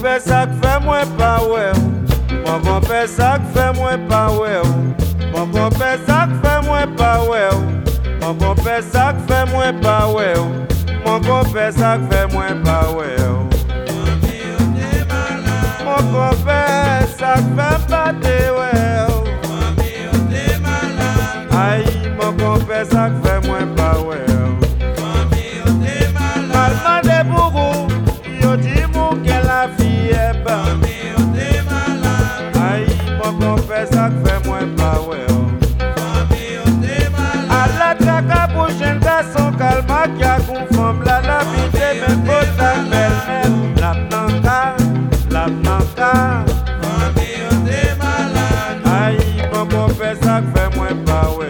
grand-père ça que fait moi pas ouais. Mon grand-père ça que fait moi pas ouais. Mon grand-père ça que fait moi pas ouais. Mon grand-père ça que fait moi pas ouais. Mon grand-père ça que fait moi pas ouais. Mon grand-père ça que fait pas ouais. Aïe, mon grand-père ça que fait moi pas ouais. Malman de bougou, yo di mou que la vie est bonne. Aïe, mon grand-père ça que fait moi pas ouais. À la traque pour jeune garçon calma qui a conforme la vie de mes potes à belle-mère. La blanca. Aïe, mon grand-père ça que fait moi pas ouais.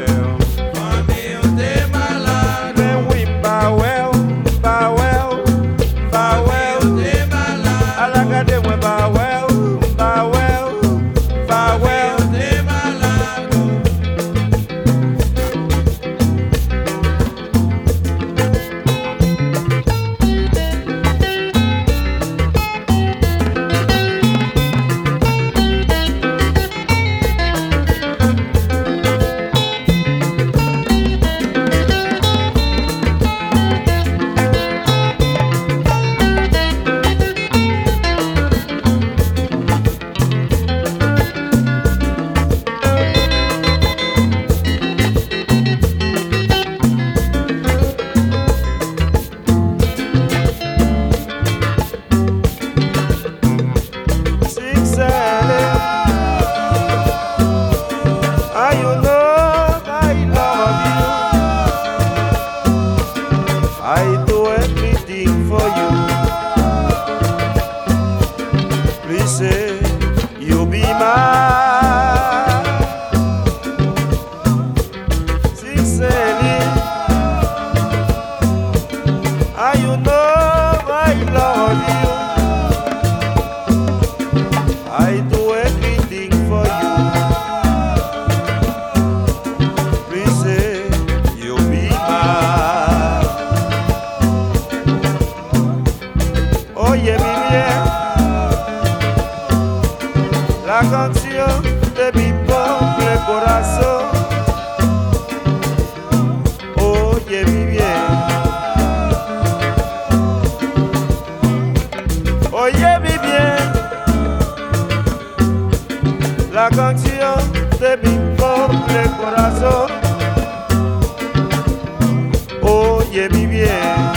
I do everything for you. Please say you'll be mine. Sincerely, you know I love you. I do everything for you. Please say you'll be mine. Oye mi bien, la canción de mi pobre corazón. Oye mi bien, oye mi bien, la canción de mi pobre corazón. Oye mi bien.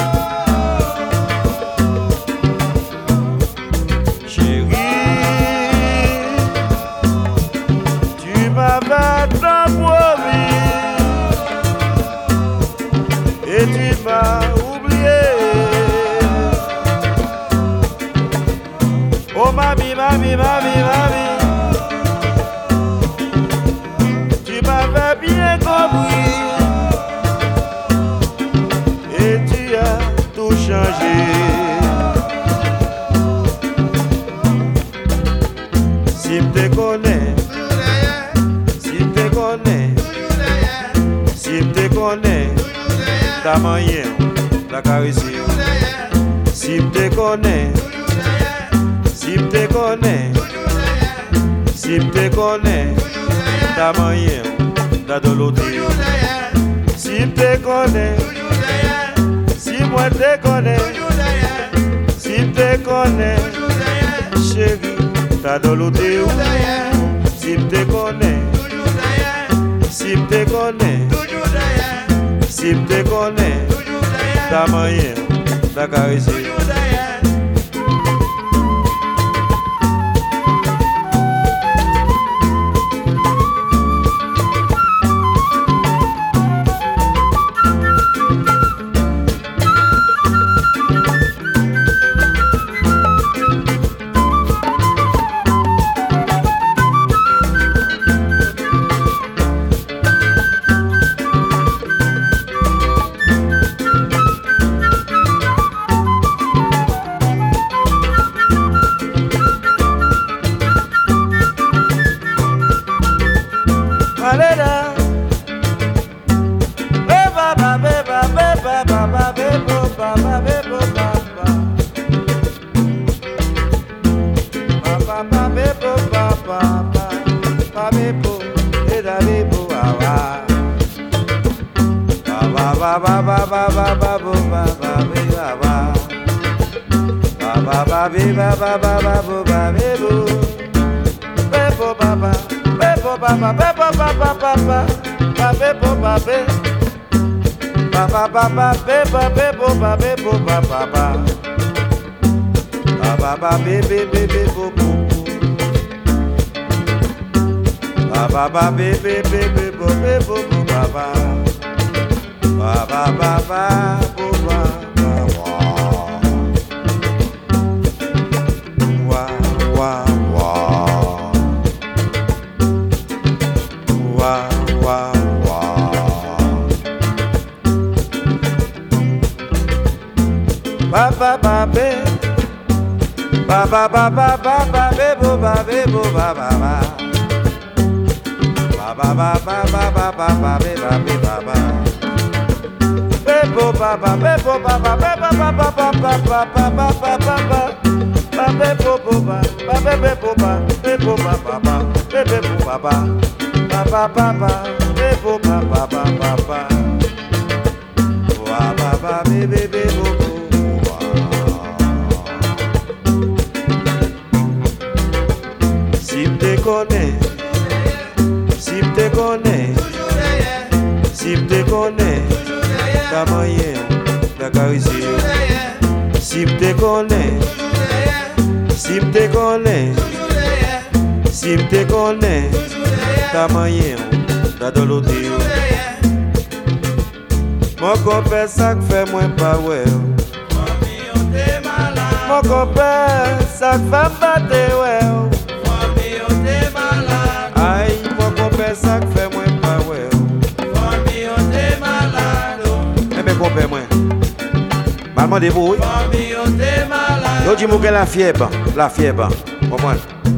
Et tu m'as oublié. Oh mami, mami, mami, mami, tu m'avais bien compris. Et tu as tout changé. Si te connais, si te connais, si te connais, ta manière, ta caresser. Si te connais, si te connais, si te connais, ta manière, ta doloté. Si te connais, si moi te connais, si te connais, chérie, ta doloté. Si te connais, si te connais, si te connais, ta manière, ta caresser. ba ba ba ba ba ba bo ba ba be ba ba. Ba ba ba be ba ba ba ba bo ba be bo. Be bo ba ba. Be bo ba ba be bo ba ba ba ba. Ba be bo ba be. Ba ba ba ba be ba be bo ba be bo ba ba ba. Ba ba ba be be be be bo bo. Ba ba ba be be be be bo be bo bo ba ba. Ba ba ba ba bo ba ba wa wa wa wa wa wa ba ba ba be ba ba ba ba ba ba be bo ba ba ba ba ba ba ba ba ba ba be ba be ba ba be bo ba ba be bo ba ba be ba ba ba ba ba ba ba ba ba ba ba ba be bo bo ba ba be bo ba be bo ba ba ba be bo ba ba ba ba ba ba be bo ba ba ba ba ba wa ba ba be bo bo wa. Si te connais, si te connais, si te connais, ta moyen, la caresse. Si te connais, si te connais, si te connais, ta moyen, ta doloté. Mon copain ça fait moins pas ouais. Mon copain ça fait battre ouais. Aïe, mon copain ça fait moins pas ouais. Eh bien copain moi. Maman de vous. Yo dis moi que la fièvre, comprends?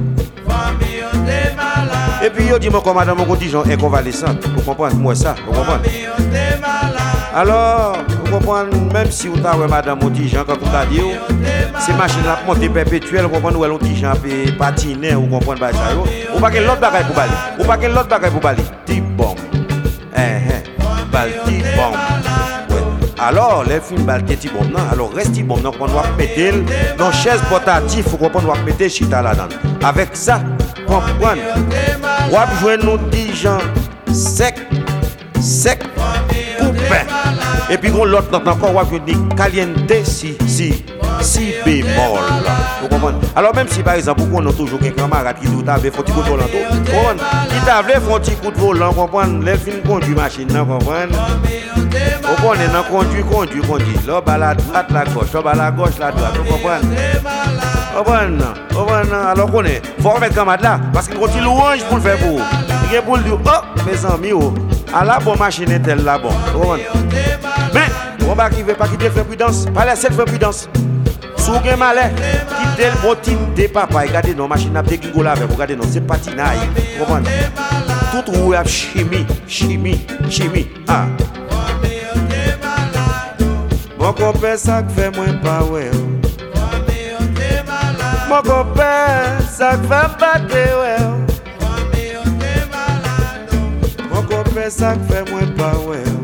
Et puis yo dis moi comme madame mon contingent est convalescente, vous comprenez moi ça, vous comprenez? Alors, vous comprenez, même si vous avez madame Montijan, quand vous avez dit, c'est machine à monter perpétuelle, vous comprenez, où elle Montijan peut patiner, vous comprenez, ou pas que l'autre bagaille pour baler, ou pas que l'autre bagaille pour baler, type bombe, balle type bombe. Alors, les films balle type bombe, non, alors reste type bombe, donc on doit mettre dans chaise portative, vous comprenez, on doit mettre chita là-dedans. Avec ça, comprenez, on va jouer nos Montijan sec, coupé. Et puis l'autre note encore, on va dire caliente si bémol. Vous comprenez? Alors même si par exemple, on a toujours un camarade qui dit t'avais faut petit coup de volant, qui t'avait faut petit coup de volant, comprendre? Les films conduit machine, comprendre? Vous comprenez? Conduit. Là bas la droite, la gauche, là bas la gauche, la droite, vous comprenez? Alors qu'on est, faut remettre camarade là, parce qu'il continue louange pour le faire pour. Il est pour le dire, oh mes amis, oh. À la bonne machine est elle là bon. Mais on va arriver pas quitter faire prudence, pas laisser faire prudence. Si vous avez malin, quittez le bottine de papa, regardez nos machines à déguigo là, regardez nos c'est patinaille. Vous comprenez? Tout roue à chimie. Ah. Mon copain ça fait moins pas ouais. Mon copain ça fait battre ouais. Ça fait moins pas ouais.